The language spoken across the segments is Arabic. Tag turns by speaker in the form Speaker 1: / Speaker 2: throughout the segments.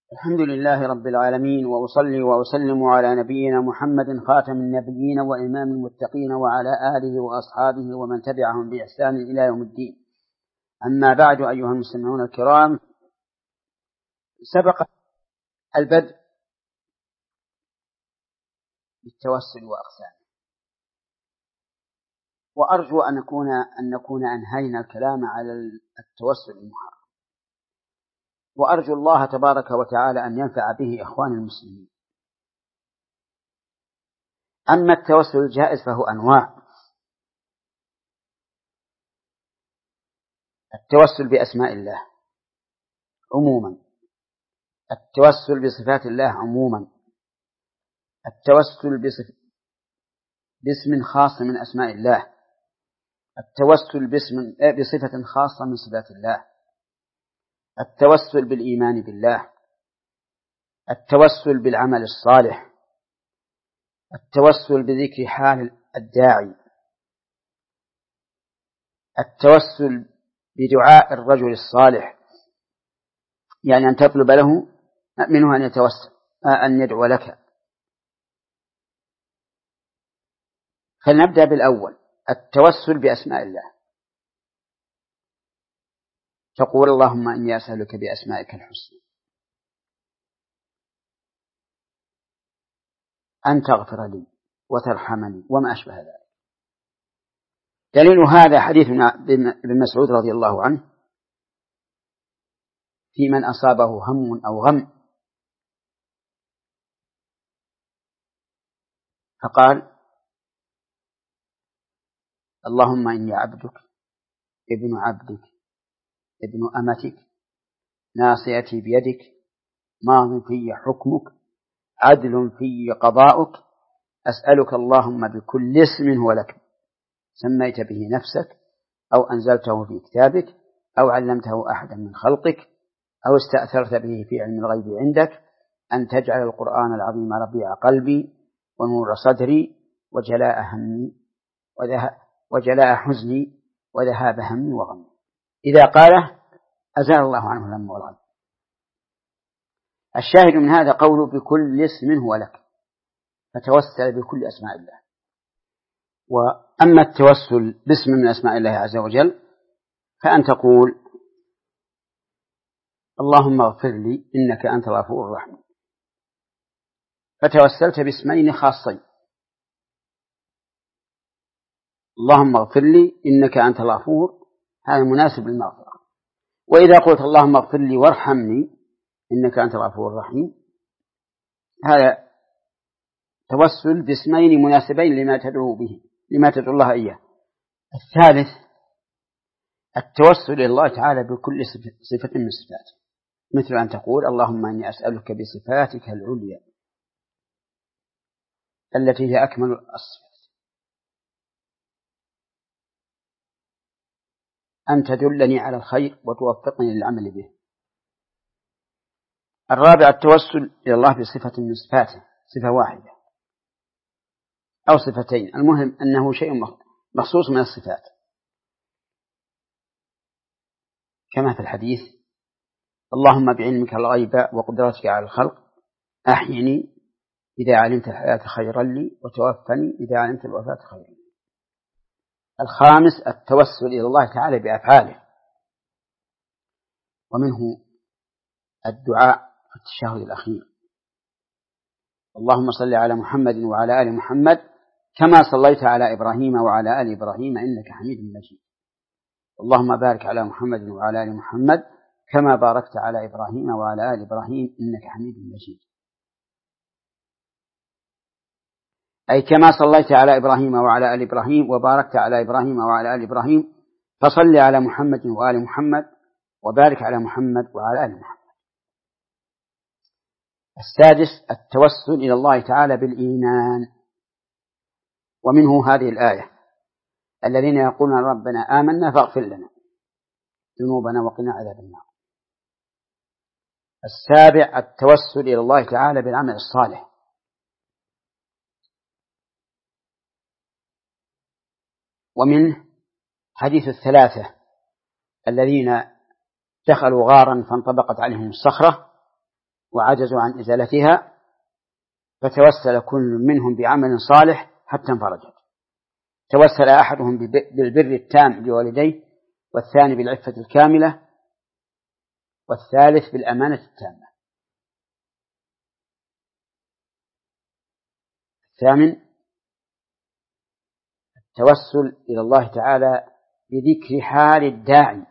Speaker 1: الحمد لله رب العالمين، وأصلي وأسلم على نبينا محمد خاتم النبيين وإمام المتقين وعلى آله وأصحابه ومن تبعهم بإحسان إلى يوم الدين. أما بعد، أيها المستمعون الكرام، سبق البدء بالتوسل وأقسامه، وأرجو أن نكون أنهينا الكلام على التوسل المحرم، وأرجو الله تبارك وتعالى أن ينفع به إخوان المسلمين. أما التوسل الجائز فهو أنواع: التوسل بأسماء الله عموما، التوسل بصفات الله عموما، التوسل باسم خاص من أسماء الله، التوسل بصفة خاصة من صفات الله، التوسل بالإيمان بالله، التوسل بالعمل الصالح، التوسل بذكر حال الداعي، التوسل بدعاء الرجل الصالح، يعني أن تطلب له منه أن يتوسل أن يدعو لك. فلنبدأ بالأول، التوسل بأسماء الله. تقول: اللهم إني أسألك بأسمائك الحسنى أن تغفر لي وترحمني وما أشبه ذلك. دليل هذا حديث ابن مسعود رضي الله عنه في من أصابه هم أو غم، فقال: اللهم إني عبدك ابن عبدك ابن أمتك ناصيتي بيدك ماض في حكمك عدل في قضاؤك، أسألك اللهم بكل اسم هو لك سميت به نفسك أو أنزلته في كتابك أو علمته أحدا من خلقك أو استأثرت به في علم الغيب عندك أن تجعل القرآن العظيم ربيع قلبي ونور صدري وجلاء حزني وذهاب همي وغمي. إذا قاله أزال الله عنه الهم والغم. الشاهد من هذا قوله بكل اسم هو لك، فتوسل بكل أسماء الله. وأما التوسل باسم من أسماء الله عز وجل فأن تقول: اللهم اغفر لي إنك أنت الغفور الرحيم، فتوسلت باسمين خاصين: اللهم اغفر لي إنك أنت الغفور، هذا مناسب للمغفرة. وإذا قلت اللهم اغفر لي وارحمني إنك أنت الغفور الرحيم، هذا توسل باسمين مناسبين لما تدعو الله إياه. الثالث التوسل إلى الله تعالى بكل صفة من صفاته، مثل أن تقول: اللهم إني أسألك بصفاتك العليا التي هي أكمل الصفات أن تدلني على الخير وتوفقني للعمل به. الرابع التوسل إلى الله بصفة من صفاته، صفة واحدة أو صفتين، المهم أنه شيء مخصوص من الصفات، كما في الحديث: اللهم بعلمك الغيب وقدرتك على الخلق أحيني إذا علمت الحياة خيرا لي وتوفني إذا علمت الوفاة خيرا لي. الخامس التوسل إلى الله تعالى بأفعاله، ومنه الدعاء في التشهد الأخير: اللهم صل على محمد وعلى آل محمد كما صليت على إبراهيم وعلى آل إبراهيم إنك حميد مجيد، اللهم بارك على محمد وعلى آل محمد كما باركت على إبراهيم وعلى آل إبراهيم إنك حميد مجيد، أي كما صليت على إبراهيم وعلى آل إبراهيم وباركت على إبراهيم وعلى آل إبراهيم فصل على محمد وآل محمد وبارك على محمد وعلى آل محمد. السادس التوسل إلى الله تعالى بالإيمان، ومنه هذه الآية: الذين يقولون ربنا آمنا فاغفر لنا ذنوبنا وقنا عذاب النار. السابع التوسل إلى الله تعالى بالعمل الصالح، ومنه حديث الثلاثة الذين دخلوا غارا فانطبقت عليهم الصخرة وعجزوا عن إزالتها، فتوسل كل منهم بعمل صالح حتى انفرجت. توسل أحدهم بالبر التام لوالديه، والثاني بالعفة الكاملة، والثالث بالأمانة التامة. الثامن التوسل إلى الله تعالى بذكر حال الداعي،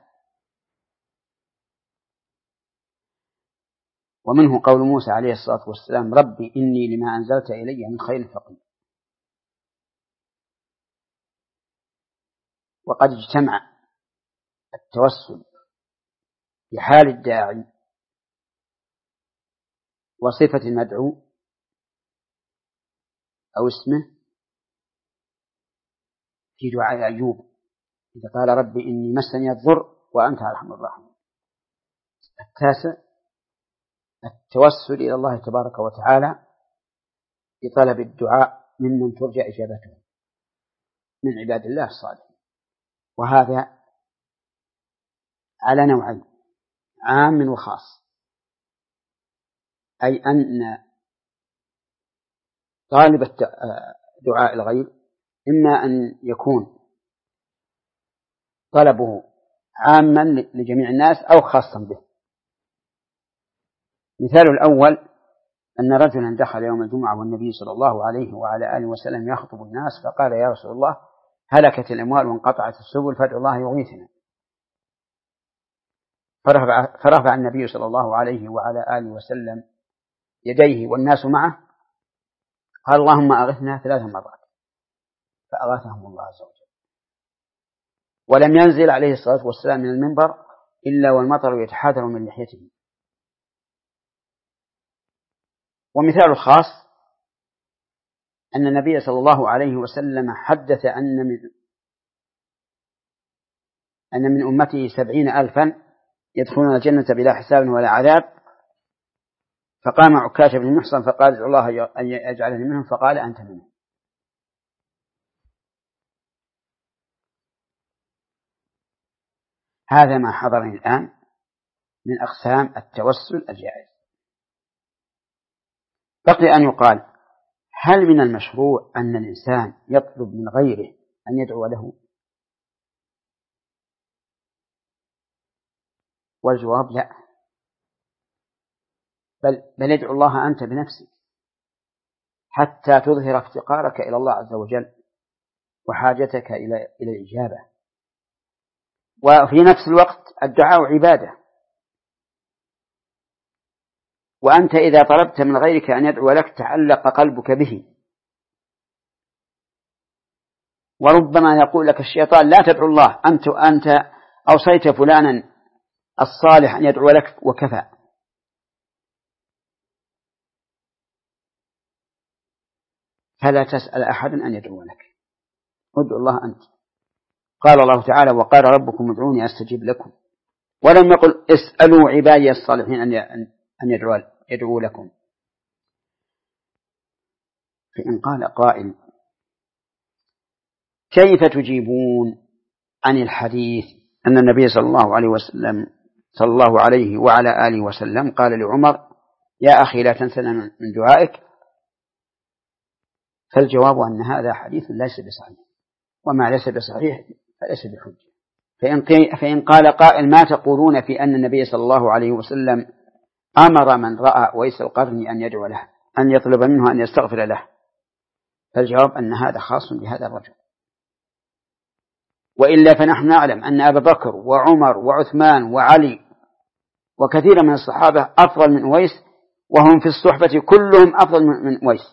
Speaker 1: ومنه قول موسى عليه الصلاة والسلام: ربي إني لما أنزلت إلي من خير فقير. وقد اجتمع التوسل بحال الداعي وصفة المدعو أو اسمه في دعاء أيوب إذا قال: ربي إني مسني الضر وأنت أرحم الراحمين. التاسع التوسل إلى الله تبارك وتعالى بطلب الدعاء ممن ترجى إجابته من عباد الله الصالحين، وهذا على نوعين: عام وخاص. أي أن طالب دعاء الغير إما أن يكون طلبه عاما لجميع الناس أو خاصا به. مثال الأول أن رجلا دخل يوم الجمعة والنبي صلى الله عليه وعلى آله وسلم يخطب الناس، فقال: يا رسول الله، هلكت الأموال وانقطعت السبل فادع الله يغيثنا. فرفع النبي صلى الله عليه وعلى آله وسلم يديه والناس معه، قال: اللهم أغثنا 3 مرات، فأغاثهم الله عز وجل. ولم ينزل عليه الصلاة والسلام من المنبر إلا والمطر يتحاذر من لحيته. ومثال خاص أن النبي صلى الله عليه وسلم حدث أن من أمته 70,000 يدخلون الجنة بلا حساب ولا عذاب، فقام عكاشة بن محصن فقال: ادعو الله أن يجعلني منهم، فقال: أنت منهم. هذا ما حضرني الآن من أقسام التوسل الجائز. بقي أن يقال: هل من المشروع أن الإنسان يطلب من غيره أن يدعو له؟ والجواب لا، بل ادعو الله أنت بنفسك حتى تظهر افتقارك إلى الله عز وجل وحاجتك إلى الإجابة. وفي نفس الوقت الدعاء عبادة، وأنت إذا طلبت من غيرك أن يدعو لك تعلق قلبك به، وربما يقول لك الشيطان: لا تدعو الله، أنت أوصيت فلانا الصالح أن يدعو لك وكفى. فلا تسأل أحدا أن يدعو لك، ادعو الله أنت. قال الله تعالى: وقال ربكم ادعوني أستجب لكم. ولم يقل: اسألوا عبادي الصالحين أن يدعوا لكم. فإن قال قائل: كيف تجيبون عن الحديث أن النبي صلى الله عليه وعلى آله وسلم قال لعمر: يا أخي لا تنسنا من دعائك؟ فالجواب أن هذا حديث ليس بصحيح، وما ليس بصحيح فليس بحجة. فإن قال قائل: ما تقولون في أن النبي صلى الله عليه وسلم أمر من رأى ويس القرن أن يدعو له، أن يطلب منه أن يستغفر له؟ فالجواب أن هذا خاص بهذا الرجل، وإلا فنحن نعلم أن أبا بكر وعمر وعثمان وعلي وكثير من الصحابة أفضل من أويس، وهم في الصحبة كلهم أفضل من أويس،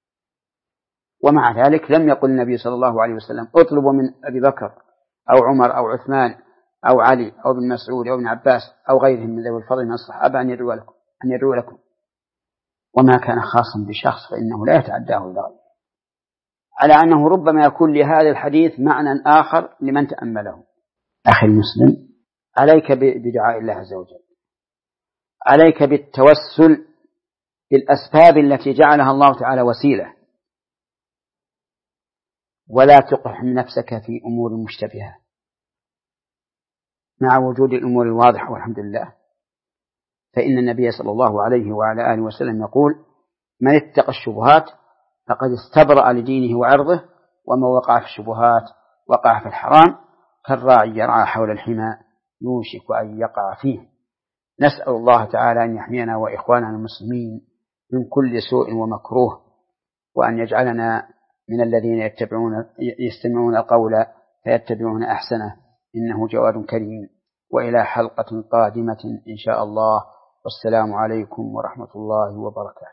Speaker 1: ومع ذلك لم يقل النبي صلى الله عليه وسلم: اطلبوا من أبي بكر أو عمر أو عثمان أو علي أو ابن مسعود أو ابن عباس أو غيرهم من ذوي الفضل من الصحابة أن يدعو لكم. وما كان خاصا بشخص فإنه لا يتعداه إلى غيره، على أنه ربما يكون لهذا الحديث معنى آخر لمن تأمله. أخي المسلم، عليك بدعاء الله عز وجل، عليك بالتوسل بالأسباب التي جعلها الله تعالى وسيلة، ولا تقحم نفسك في أمور مشتبهة مع وجود الأمور الواضحة والحمد لله. فإن النبي صلى الله عليه وعلى آله وسلم يقول: من اتقى الشبهات فقد استبرأ لدينه وعرضه، وما وقع في الشبهات وقع في الحرام، كالراعي يرعى حول الحمى يوشك أن يقع فيه. نسأل الله تعالى أن يحمينا وإخواننا المسلمين من كل سوء ومكروه، وأن يجعلنا من الذين يستمعون القول فيتبعون أحسنه، إنه جواد كريم. وإلى حلقة قادمة إن شاء الله، والسلام عليكم ورحمة الله وبركاته.